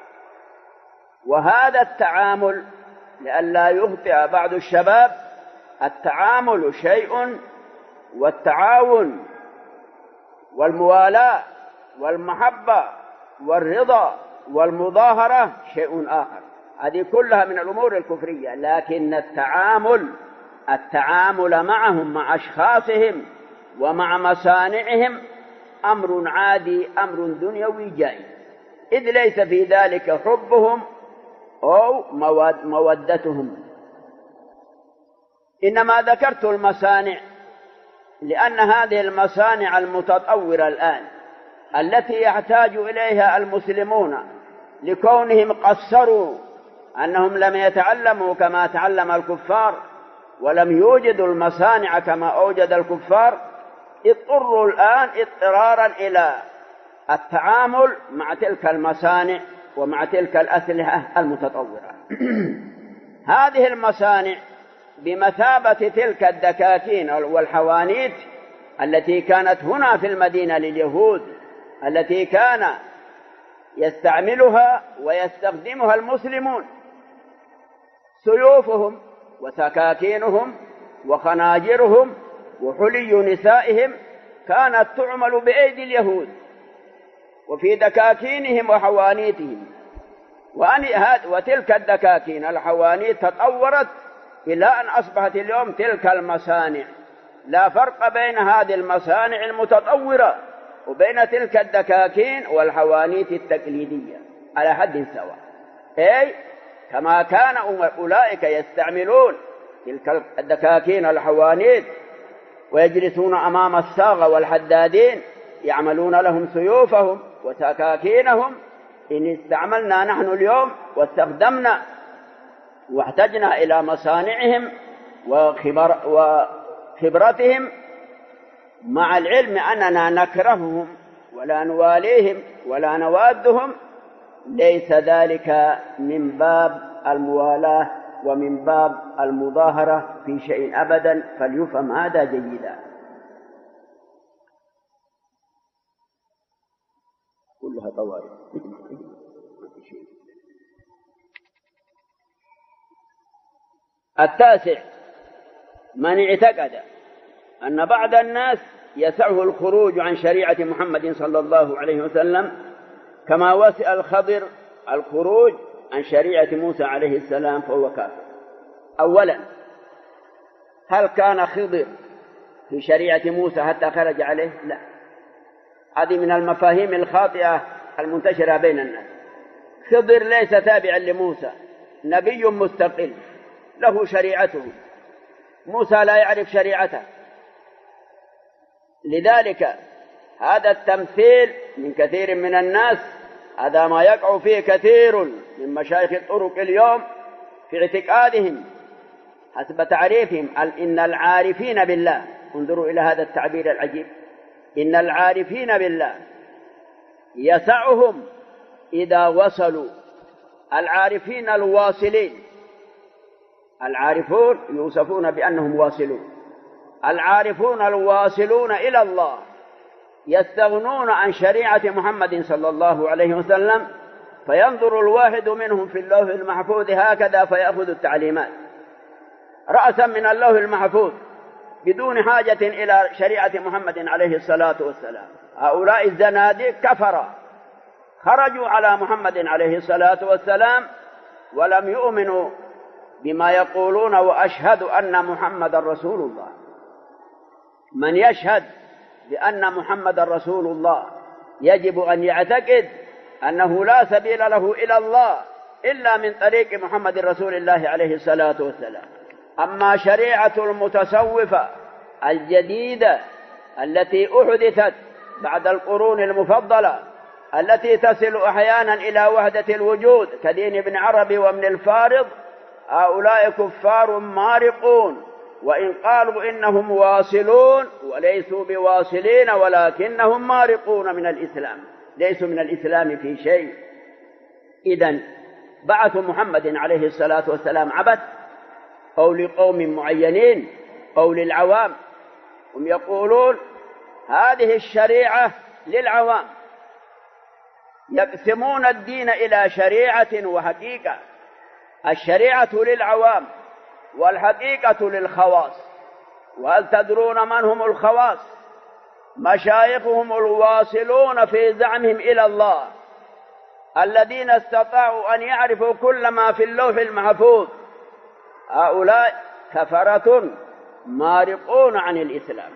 وهذا التعامل لئلا يخطئ بعض الشباب، التعامل شيء والتعاون والموالاة والمحبة والرضا والمظاهرة شيء آخر. هذه كلها من الأمور الكفرية، لكن التعامل معهم مع أشخاصهم ومع مصانعهم أمر عادي، أمر دنيوي جائز، إذ ليس في ذلك حبهم أو مودتهم. إنما ذكرت المصانع لأن هذه المصانع المتطورة الآن التي يحتاج إليها المسلمون لكونهم قصروا، أنهم لم يتعلموا كما تعلم الكفار ولم يوجدوا المصانع كما أوجد الكفار، اضطروا الآن اضطرارا إلى التعامل مع تلك المصانع ومع تلك الأسلحة المتطورة. هذه المصانع بمثابة تلك الدكاكين والحوانيت التي كانت هنا في المدينة لليهود، التي كان يستعملها ويستخدمها المسلمون. سيوفهم وسكاكينهم وخناجرهم وحلي نسائهم كانت تعمل بأيدي اليهود وفي دكاكينهم وحوانيتهم. وتلك الدكاكين الحوانيت تطورت إلى أن أصبحت اليوم تلك المصانع. لا فرق بين هذه المصانع المتطورة وبين تلك الدكاكين والحوانيت التقليدية على حد سواء. أي كما كان أولئك يستعملون تلك الدكاكين الحوانيت ويجلسون أمام الصاغة والحدادين يعملون لهم سيوفهم وسكاكينهم، إن استعملنا نحن اليوم واستخدمنا واحتجنا إلى مصانعهم وخبرتهم، مع العلم أننا نكرههم ولا نواليهم ولا نوادهم، ليس ذلك من باب الموالاة ومن باب المظاهرة في شيء أبدا، فليفهم هذا جيدا. كلها طوارئ. التاسع: من اعتقد أن بعض الناس يسعه الخروج عن شريعة محمد صلى الله عليه وسلم كما وسع الخضر الخروج عن شريعة موسى عليه السلام فهو كافر. أولا، هل كان خضر في شريعة موسى حتى خرج عليه؟ لا، هذه من المفاهيم الخاطئة المنتشرة بين الناس. خضر ليس تابعا لموسى، نبي مستقل له شريعته، موسى لا يعرف شريعته. لذلك هذا التمثيل من كثير من الناس، هذا ما يقع فيه كثير من مشايخ الطرق اليوم في اعتقادهم حسب تعريفهم إن العارفين بالله، انظروا إلى هذا التعبير العجيب، إن العارفين بالله يسعهم إذا وصلوا، العارفين الواصلين، العارفون يوصفون بأنهم واصلون، العارفون الواصلون إلى الله يستغنون عن شريعة محمد صلى الله عليه وسلم، فينظر الواحد منهم في اللوح المحفوظ هكذا فيأخذ التعليمات رأسا من اللوح المحفوظ بدون حاجة إلى شريعة محمد عليه الصلاة والسلام. هؤلاء الزنادق كفروا، خرجوا على محمد عليه الصلاة والسلام ولم يؤمنوا بما يقولون، وأشهد أن محمد رسول الله. من يشهد بأن محمد رسول الله يجب أن يعتقد أنه لا سبيل له إلى الله إلا من طريق محمد رسول الله عليه الصلاة والسلام. أما شريعة المتصوفة الجديدة التي أحدثت بعد القرون المفضلة، التي تصل أحيانا إلى وحدة الوجود كدين ابن عربي وابن الفارض، هؤلاء كفار مارقون، وإن قالوا إنهم واصلون وليسوا بواصلين ولكنهم مارقون من الإسلام، ليسوا من الإسلام في شيء. إذن بعث محمد عليه الصلاة والسلام عبث أو لقوم معينين أو للعوام؟ هم يقولون هذه الشريعة للعوام، يقسمون الدين إلى شريعة وحقيقة، الشريعة للعوام والحقيقة للخواص. وهل تدرون من هم الخواص؟ مشايخهم الواصلون في زعمهم إلى الله، الذين استطاعوا أن يعرفوا كل ما في اللوح المحفوظ. هؤلاء كفرة مارقون عن الإسلام.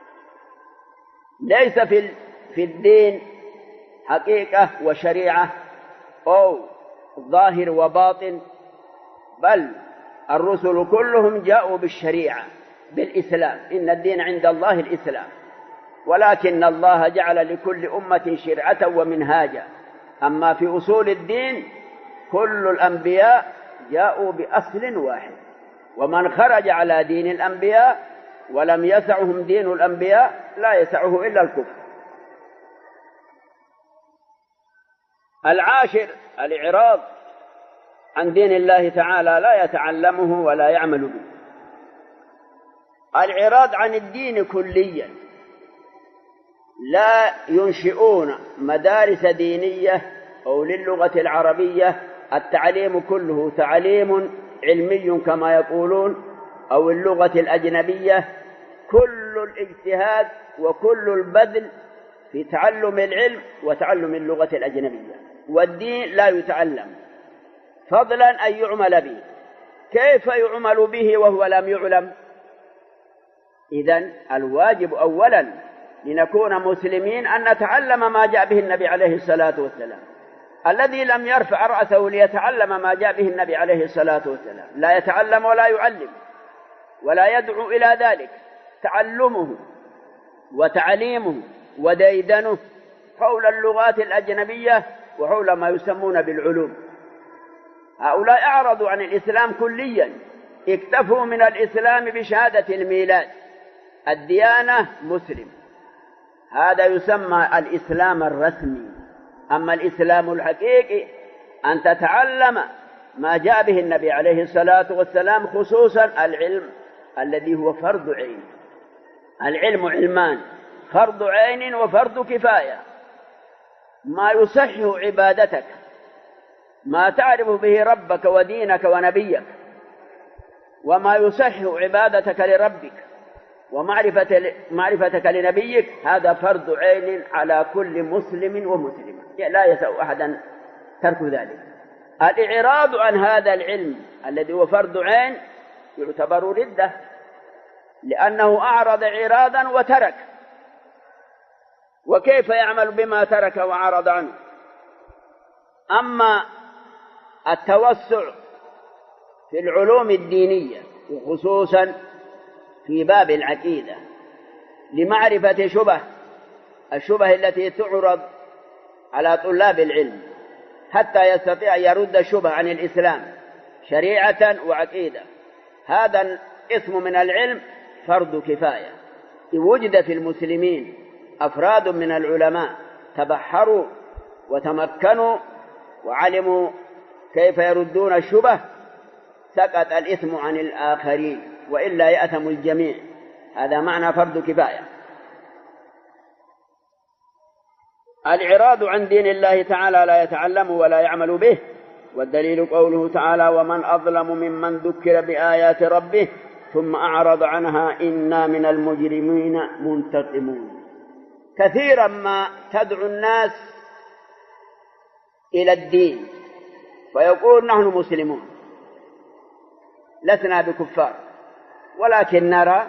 ليس في الدين حقيقة وشريعة أو ظاهر وباطن، بل الرسل كلهم جاءوا بالشريعة بالإسلام، إن الدين عند الله الإسلام، ولكن الله جعل لكل أمة شرعة ومنهاجا. أما في أصول الدين كل الأنبياء جاءوا بأصل واحد، ومن خرج على دين الأنبياء ولم يسعهم دين الأنبياء لا يسعه إلا الكفر. العاشر: الإعراض عن دين الله تعالى، لا يتعلمه ولا يعمل به. الإعراض عن الدين كليا، لا ينشئون مدارس دينية أو للغة العربية، التعليم كله تعليم علمي كما يقولون، أو اللغة الأجنبية، كل الاجتهاد وكل البذل في تعلم العلم وتعلم اللغة الأجنبية، والدين لا يتعلم، فضلا أن يعمل به. كيف يعمل به وهو لم يعلم؟ إذن الواجب أولا لنكون مسلمين أن نتعلم ما جاء به النبي عليه الصلاة والسلام. الذي لم يرفع رأسه ليتعلم ما جاء به النبي عليه الصلاة والسلام لا يتعلم ولا يعلم ولا يدعو إلى ذلك. تعلمه وتعليمه وديدنه حول اللغات الأجنبية وحول ما يسمون بالعلوم. هؤلاء أعرضوا عن الإسلام كليا، اكتفوا من الإسلام بشهادة الميلاد، الديانة مسلم، هذا يسمى الإسلام الرسمي. أما الإسلام الحقيقي أن تتعلم ما جاء به النبي عليه الصلاة والسلام، خصوصا العلم الذي هو فرض عين. العلم علمان، فرض عين وفرض كفاية. ما يصحح عبادتك، ما تعرف به ربك ودينك ونبيك، وما يصحح عبادتك لربك ومعرفتك لنبيك، هذا فرض عين على كل مسلم ومسلمة، لا يسع أحدا ترك ذلك. الإعراض عن هذا العلم الذي هو فرض عين يعتبر ردة، لأنه أعرض إعراضا وترك، وكيف يعمل بما ترك وعرض عنه؟ أما التوسع في العلوم الدينية وخصوصا في باب العقيدة لمعرفة الشبه التي تعرض على طلاب العلم حتى يستطيع يرد الشبه عن الإسلام شريعة وعقيدة، هذا اسم من العلم فرض كفاية. وجد في المسلمين أفراد من العلماء تبحروا وتمكنوا وعلموا كيف يردون الشبه، سقط الإثم عن الآخرين، وإلا يأثم الجميع. هذا معنى فرض كفاية. الإعراض عن دين الله تعالى لا يتعلم ولا يعمل به، والدليل قوله تعالى: ومن أظلم ممن ذكر بآيات ربه ثم أعرض عنها إنا من المجرمين منتقمون. كثيرا ما تدعو الناس إلى الدين فيقول نحن مسلمون لسنا بكفار، ولكن نرى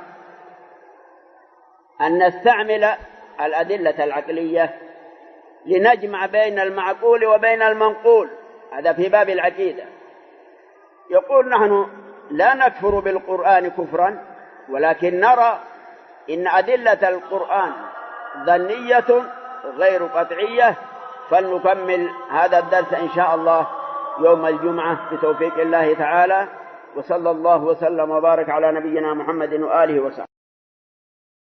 أن نستعمل الأدلة العقلية لنجمع بين المعقول وبين المنقول، هذا في باب العقيدة. يقول نحن لا نكفر بالقرآن كفرا، ولكن نرى إن أدلة القرآن ظنية غير قطعية، فلنكمل هذا الدرس إن شاء الله يوم الجمعة بتوفيق الله تعالى. وصلى الله وسلم وبارك على نبينا محمد وآله وصحبه.